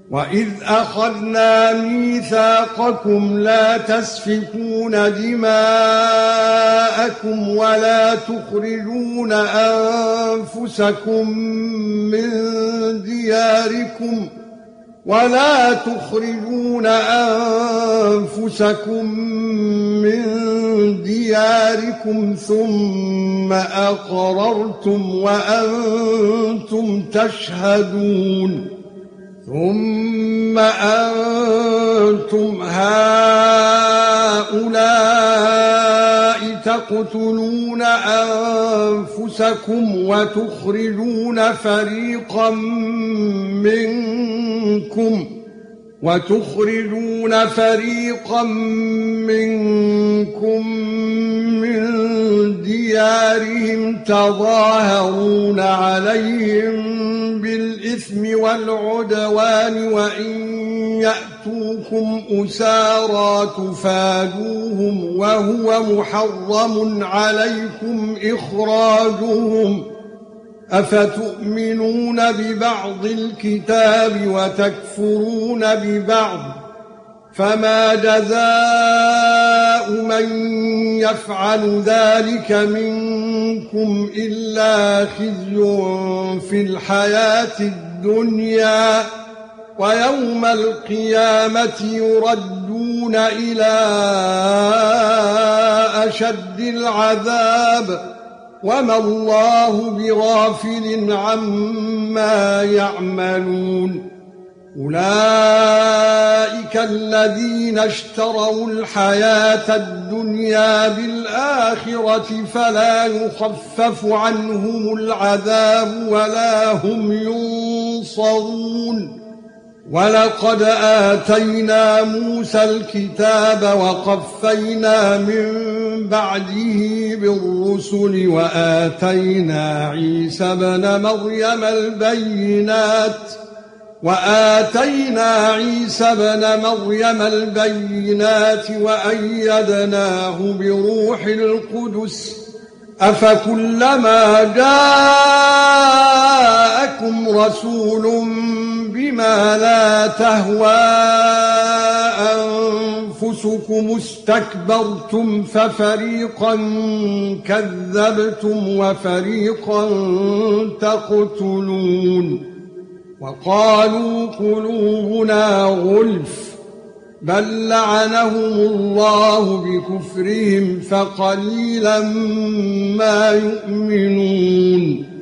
وَإِذْ أَخَذْنَا مِيثَاقَكُمْ لَا تَسْفِكُونَ دِمَاءَكُمْ وَلَا تُخْرِجُونَ أَنفُسَكُم مِّن دِيَارِكُمْ ثُمَّ أَقْرَرْتُمْ وَأَنتُمْ تَشْهَدُونَ ثُمَّ أَنتُمْ هَؤُلَاءِ تَقْتُلُونَ أَنفُسَكُمْ وتخرجون فريقا منكم من ديارهم تظاهرون عليهم بالإثم والعدوان وإن يأتوكم أسارى تفادوهم وهو محرم عليكم إخراجهم أفتؤمنون ببعض الكتاب وتكفرون ببعض فما جزاء من يفعل ذلك منكم إلا خزي في الحياة الدنيا ويوم القيامة يردون إلى أشد العذاب وما الله بغافل عما يعملون أولئك الذين اشتروا الحياة الدنيا بالآخرة فلا يخفف عنهم العذاب ولا هم ينصرون ولقد آتينا موسى الكتاب وقفينا من بعده بالرسل وآتينا عيسى ابن مريم البينات وأيدناه بروح القدس أفكلما جاءكم رسول بما لا تهوى أنفسكم استكبرتم ففريقا كذبتم وفريقا تقتلون وقالوا قلوبنا غلف بل لعنهم الله بكفرهم فقليلا ما يؤمنون